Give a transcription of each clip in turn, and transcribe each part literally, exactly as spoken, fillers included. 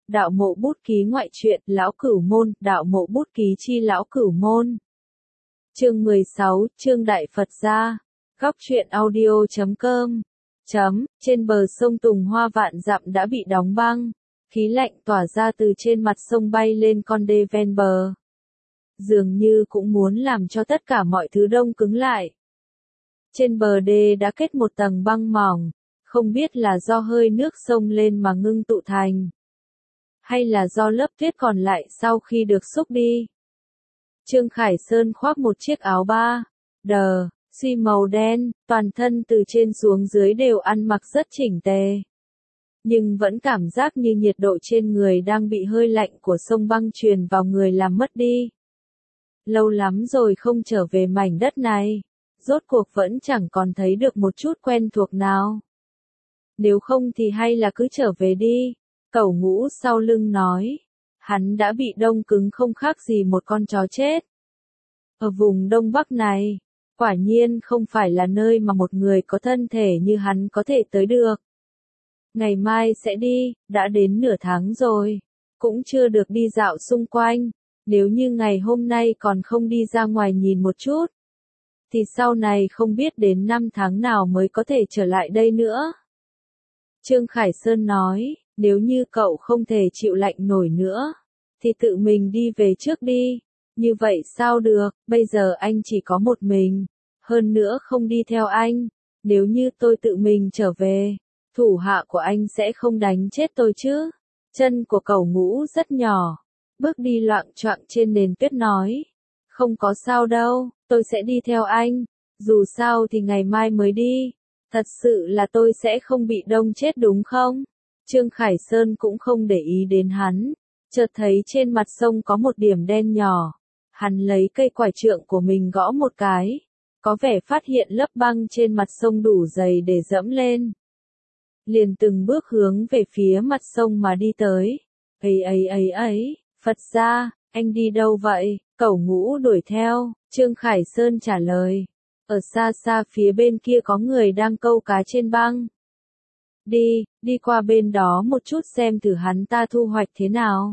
Đạo mộ bút ký ngoại truyện, Lão Cửu Môn, đạo mộ bút ký chi Lão Cửu Môn. Chương mười sáu, Chương Đại Phật Gia. Góc truyện audio chấm com. Chấm, trên bờ sông Tùng Hoa vạn dặm đã bị đóng băng. Khí lạnh tỏa ra từ trên mặt sông bay lên con đê ven bờ. Dường như cũng muốn làm cho tất cả mọi thứ đông cứng lại. Trên bờ đê đã kết một tầng băng mỏng, không biết là do hơi nước sông lên mà ngưng tụ thành, hay là do lớp tuyết còn lại sau khi được xúc đi. Trương Khải Sơn khoác một chiếc áo ba đờ, xi màu đen, toàn thân từ trên xuống dưới đều ăn mặc rất chỉnh tề. Nhưng vẫn cảm giác như nhiệt độ trên người đang bị hơi lạnh của sông băng truyền vào người làm mất đi. Lâu lắm rồi không trở về mảnh đất này, rốt cuộc vẫn chẳng còn thấy được một chút quen thuộc nào. Nếu không thì hay là cứ trở về đi, Cẩu Ngũ sau lưng nói. Hắn đã bị đông cứng không khác gì một con chó chết. Ở vùng Đông Bắc này, quả nhiên không phải là nơi mà một người có thân thể như hắn có thể tới được. Ngày mai sẽ đi, đã đến nửa tháng rồi, cũng chưa được đi dạo xung quanh. Nếu như ngày hôm nay còn không đi ra ngoài nhìn một chút, thì sau này không biết đến năm tháng nào mới có thể trở lại đây nữa. Trương Khải Sơn nói, nếu như cậu không thể chịu lạnh nổi nữa, thì tự mình đi về trước đi. Như vậy sao được, bây giờ anh chỉ có một mình, hơn nữa không đi theo anh. Nếu như tôi tự mình trở về, thủ hạ của anh sẽ không đánh chết tôi chứ. Chân của Cẩu Ngũ rất nhỏ, bước đi loạng choạng trên nền tuyết nói. Không có sao đâu, tôi sẽ đi theo anh, dù sao thì ngày mai mới đi. Thật sự là tôi sẽ không bị đông chết đúng không? Trương Khải Sơn cũng không để ý đến hắn, chợt thấy trên mặt sông có một điểm đen nhỏ. Hắn lấy cây quải trượng của mình gõ một cái, có vẻ phát hiện lớp băng trên mặt sông đủ dày để dẫm lên. Liền từng bước hướng về phía mặt sông mà đi tới. Ấy ấy ấy ấy, Phật gia, anh đi đâu vậy? Cẩu Ngũ đuổi theo, Trương Khải Sơn trả lời. Ở xa xa phía bên kia có người đang câu cá trên băng. Đi, đi qua bên đó một chút xem thử hắn ta thu hoạch thế nào.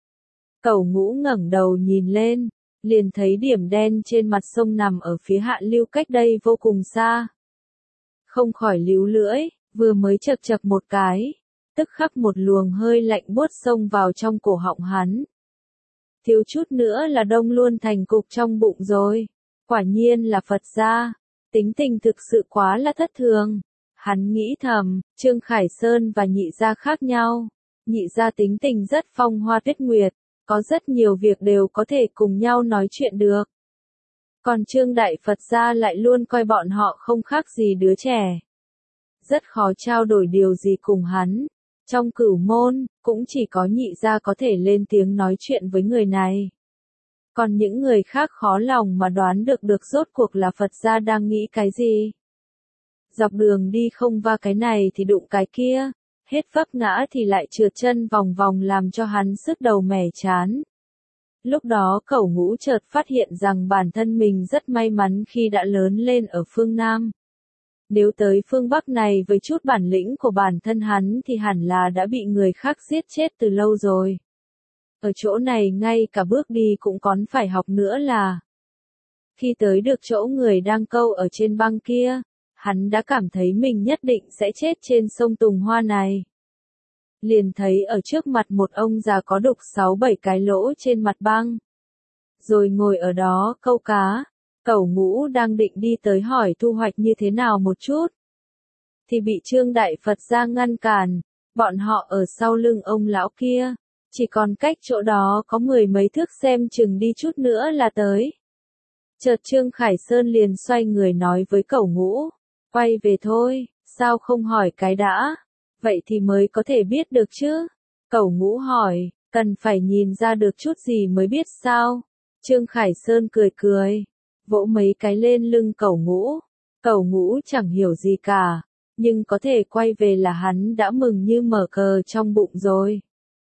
Cẩu Ngũ ngẩng đầu nhìn lên, liền thấy điểm đen trên mặt sông nằm ở phía hạ lưu cách đây vô cùng xa. Không khỏi líu lưỡi, vừa mới chập chập một cái, tức khắc một luồng hơi lạnh buốt xông vào trong cổ họng hắn. Thiếu chút nữa là đông luôn thành cục trong bụng rồi. Quả nhiên là Phật gia, tính tình thực sự quá là thất thường. Hắn nghĩ thầm, Trương Khải Sơn và Nhị gia khác nhau. Nhị gia tính tình rất phong hoa tuyết nguyệt, có rất nhiều việc đều có thể cùng nhau nói chuyện được. Còn Trương Đại Phật gia lại luôn coi bọn họ không khác gì đứa trẻ. Rất khó trao đổi điều gì cùng hắn. Trong Cửu Môn, cũng chỉ có Nhị gia có thể lên tiếng nói chuyện với người này. Còn những người khác khó lòng mà đoán được được rốt cuộc là Phật gia đang nghĩ cái gì. Dọc đường đi không va cái này thì đụng cái kia, hết vấp ngã thì lại trượt chân vòng vòng làm cho hắn sức đầu mẻ chán. Lúc đó Cẩu Ngũ chợt phát hiện rằng bản thân mình rất may mắn khi đã lớn lên ở phương Nam. Nếu tới phương Bắc này với chút bản lĩnh của bản thân hắn thì hẳn là đã bị người khác giết chết từ lâu rồi. Ở chỗ này ngay cả bước đi cũng còn phải học nữa là. Khi tới được chỗ người đang câu ở trên băng kia, hắn đã cảm thấy mình nhất định sẽ chết trên sông Tùng Hoa này. Liền thấy ở trước mặt một ông già có đục sáu bảy cái lỗ trên mặt băng. Rồi ngồi ở đó câu cá. Cẩu Ngũ đang định đi tới hỏi thu hoạch như thế nào một chút, thì bị Trương Đại Phật gia ngăn cản. Bọn họ ở sau lưng ông lão kia, chỉ còn cách chỗ đó có mười mấy thước xem chừng đi chút nữa là tới. Chợt Trương Khải Sơn liền xoay người nói với Cẩu Ngũ, quay về thôi, sao không hỏi cái đã, vậy thì mới có thể biết được chứ. Cẩu Ngũ hỏi, cần phải nhìn ra được chút gì mới biết sao. Trương Khải Sơn cười cười, vỗ mấy cái lên lưng Cẩu Ngũ. Cẩu Ngũ chẳng hiểu gì cả, nhưng có thể quay về là hắn đã mừng như mở cờ trong bụng rồi.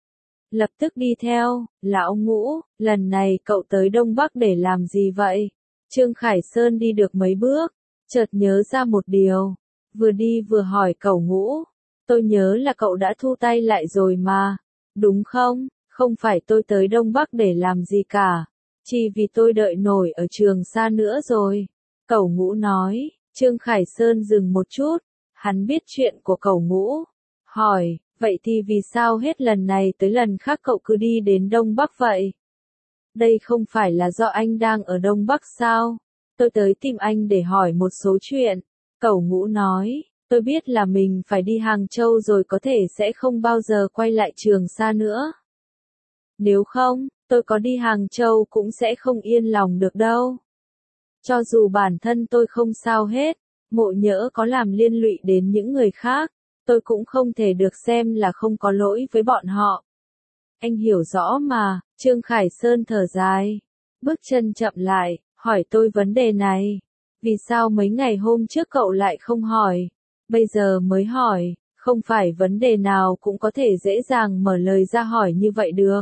Lập tức đi theo. Lão Ngũ, lần này cậu tới Đông Bắc để làm gì vậy? Trương Khải Sơn đi được mấy bước, chợt nhớ ra một điều, vừa đi vừa hỏi Cẩu Ngũ, tôi nhớ là cậu đã thu tay lại rồi mà, đúng không? Không phải tôi tới Đông Bắc để làm gì cả. Chỉ vì tôi đợi nổi ở Trường Sa nữa rồi. Cẩu Ngũ nói. Trương Khải Sơn dừng một chút. Hắn biết chuyện của Cẩu Ngũ. Hỏi, vậy thì vì sao hết lần này tới lần khác cậu cứ đi đến Đông Bắc vậy? Đây không phải là do anh đang ở Đông Bắc sao? Tôi tới tìm anh để hỏi một số chuyện. Cẩu Ngũ nói, tôi biết là mình phải đi Hàng Châu rồi có thể sẽ không bao giờ quay lại Trường Sa nữa. Nếu không, tôi có đi Hàng Châu cũng sẽ không yên lòng được đâu. Cho dù bản thân tôi không sao hết, Mộ Nhỡ có làm liên lụy đến những người khác, tôi cũng không thể được xem là không có lỗi với bọn họ. Anh hiểu rõ mà, Trương Khải Sơn thở dài, bước chân chậm lại, hỏi tôi vấn đề này. Vì sao mấy ngày hôm trước cậu lại không hỏi? Bây giờ mới hỏi, không phải vấn đề nào cũng có thể dễ dàng mở lời ra hỏi như vậy được.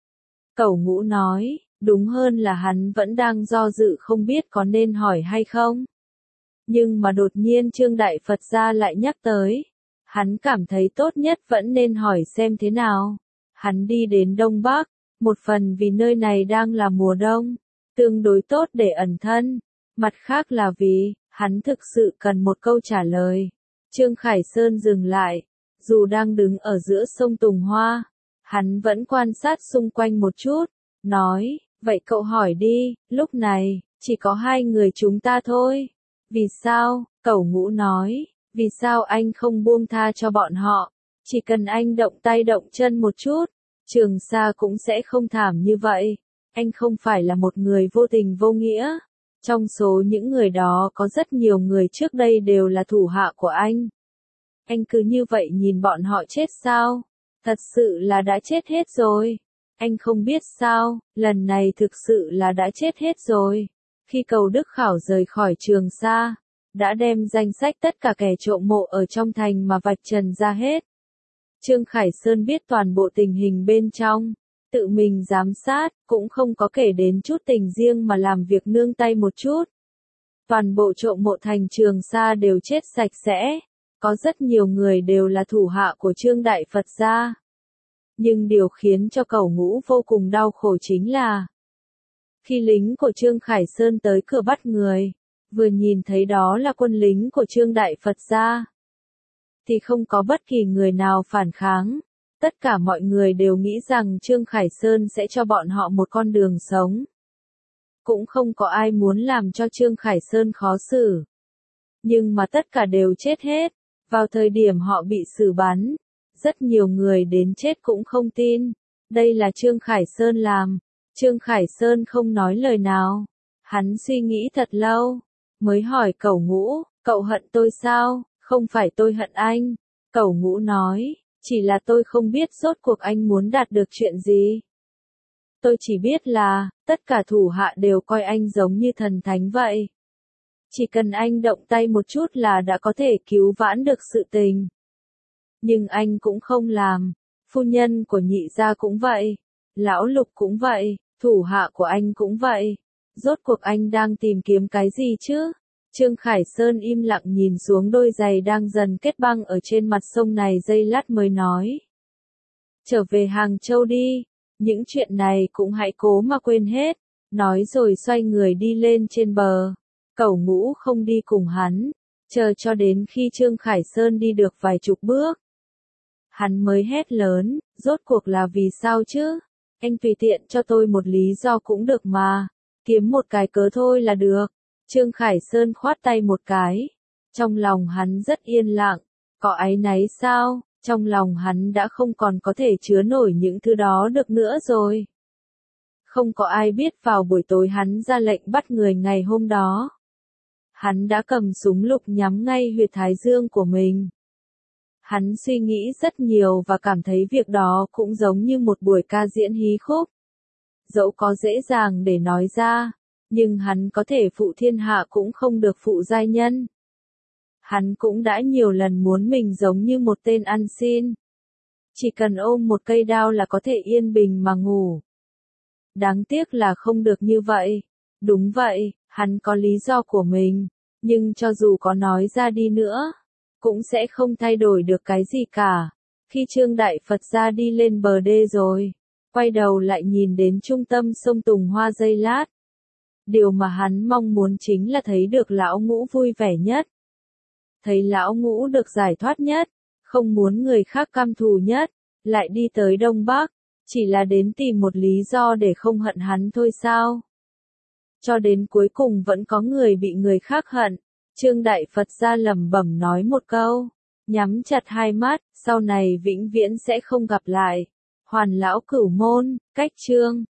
Cẩu Ngũ nói, đúng hơn là hắn vẫn đang do dự không biết có nên hỏi hay không. Nhưng mà đột nhiên Trương Đại Phật Gia lại nhắc tới. Hắn cảm thấy tốt nhất vẫn nên hỏi xem thế nào. Hắn đi đến Đông Bắc, một phần vì nơi này đang là mùa đông, tương đối tốt để ẩn thân. Mặt khác là vì, hắn thực sự cần một câu trả lời. Trương Khải Sơn dừng lại, dù đang đứng ở giữa sông Tùng Hoa. Hắn vẫn quan sát xung quanh một chút, nói, vậy cậu hỏi đi, lúc này, chỉ có hai người chúng ta thôi. Vì sao? Cẩu Ngũ nói, vì sao anh không buông tha cho bọn họ? Chỉ cần anh động tay động chân một chút, Trường Sa cũng sẽ không thảm như vậy. Anh không phải là một người vô tình vô nghĩa. Trong số những người đó có rất nhiều người trước đây đều là thủ hạ của anh. Anh cứ như vậy nhìn bọn họ chết sao? Thật sự là đã chết hết rồi. Anh không biết sao, lần này thực sự là đã chết hết rồi. Khi Cầu Đức Khảo rời khỏi Trường Sa, đã đem danh sách tất cả kẻ trộm mộ ở trong thành mà vạch trần ra hết. Trương Khải Sơn biết toàn bộ tình hình bên trong, tự mình giám sát, cũng không có kể đến chút tình riêng mà làm việc nương tay một chút. Toàn bộ trộm mộ thành Trường Sa đều chết sạch sẽ, có rất nhiều người đều là thủ hạ của Trương Đại Phật Gia. Nhưng điều khiến cho Cẩu Ngũ vô cùng đau khổ chính là, khi lính của Trương Khải Sơn tới cửa bắt người, vừa nhìn thấy đó là quân lính của Trương Đại Phật Gia, thì không có bất kỳ người nào phản kháng. Tất cả mọi người đều nghĩ rằng Trương Khải Sơn sẽ cho bọn họ một con đường sống. Cũng không có ai muốn làm cho Trương Khải Sơn khó xử. Nhưng mà tất cả đều chết hết. Vào thời điểm họ bị xử bắn, rất nhiều người đến chết cũng không tin. Đây là Trương Khải Sơn làm. Trương Khải Sơn không nói lời nào. Hắn suy nghĩ thật lâu, mới hỏi Cẩu Ngũ, cậu hận tôi sao? Không phải tôi hận anh. Cẩu Ngũ nói, chỉ là tôi không biết rốt cuộc anh muốn đạt được chuyện gì. Tôi chỉ biết là, tất cả thủ hạ đều coi anh giống như thần thánh vậy. Chỉ cần anh động tay một chút là đã có thể cứu vãn được sự tình. Nhưng anh cũng không làm. Phu nhân của Nhị gia cũng vậy. Lão Lục cũng vậy. Thủ hạ của anh cũng vậy. Rốt cuộc anh đang tìm kiếm cái gì chứ? Trương Khải Sơn im lặng nhìn xuống đôi giày đang dần kết băng ở trên mặt sông này giây lát mới nói. Trở về Hàng Châu đi. Những chuyện này cũng hãy cố mà quên hết. Nói rồi xoay người đi lên trên bờ. Cẩu Ngũ không đi cùng hắn. Chờ cho đến khi Trương Khải Sơn đi được vài chục bước. Hắn mới hét lớn, rốt cuộc là vì sao chứ? Anh tùy tiện cho tôi một lý do cũng được mà. Kiếm một cái cớ thôi là được. Trương Khải Sơn khoát tay một cái. Trong lòng hắn rất yên lặng. Có áy náy sao? Trong lòng hắn đã không còn có thể chứa nổi những thứ đó được nữa rồi. Không có ai biết vào buổi tối hắn ra lệnh bắt người ngày hôm đó. Hắn đã cầm súng lục nhắm ngay huyệt thái dương của mình. Hắn suy nghĩ rất nhiều và cảm thấy việc đó cũng giống như một buổi ca diễn hí khúc. Dẫu có dễ dàng để nói ra, nhưng hắn có thể phụ thiên hạ cũng không được phụ giai nhân. Hắn cũng đã nhiều lần muốn mình giống như một tên ăn xin. Chỉ cần ôm một cây đao là có thể yên bình mà ngủ. Đáng tiếc là không được như vậy. Đúng vậy, hắn có lý do của mình, nhưng cho dù có nói ra đi nữa, cũng sẽ không thay đổi được cái gì cả. Khi Trương Đại Phật ra đi lên bờ đê rồi, quay đầu lại nhìn đến trung tâm sông Tùng Hoa giây lát. Điều mà hắn mong muốn chính là thấy được lão Ngũ vui vẻ nhất. Thấy lão Ngũ được giải thoát nhất, không muốn người khác căm thù nhất, lại đi tới Đông Bắc, chỉ là đến tìm một lý do để không hận hắn thôi sao? Cho đến cuối cùng vẫn có người bị người khác hận. Trương Đại Phật ra lẩm bẩm nói một câu, nhắm chặt hai mắt, sau này vĩnh viễn sẽ không gặp lại. Hoàn Lão Cửu Môn, cách chương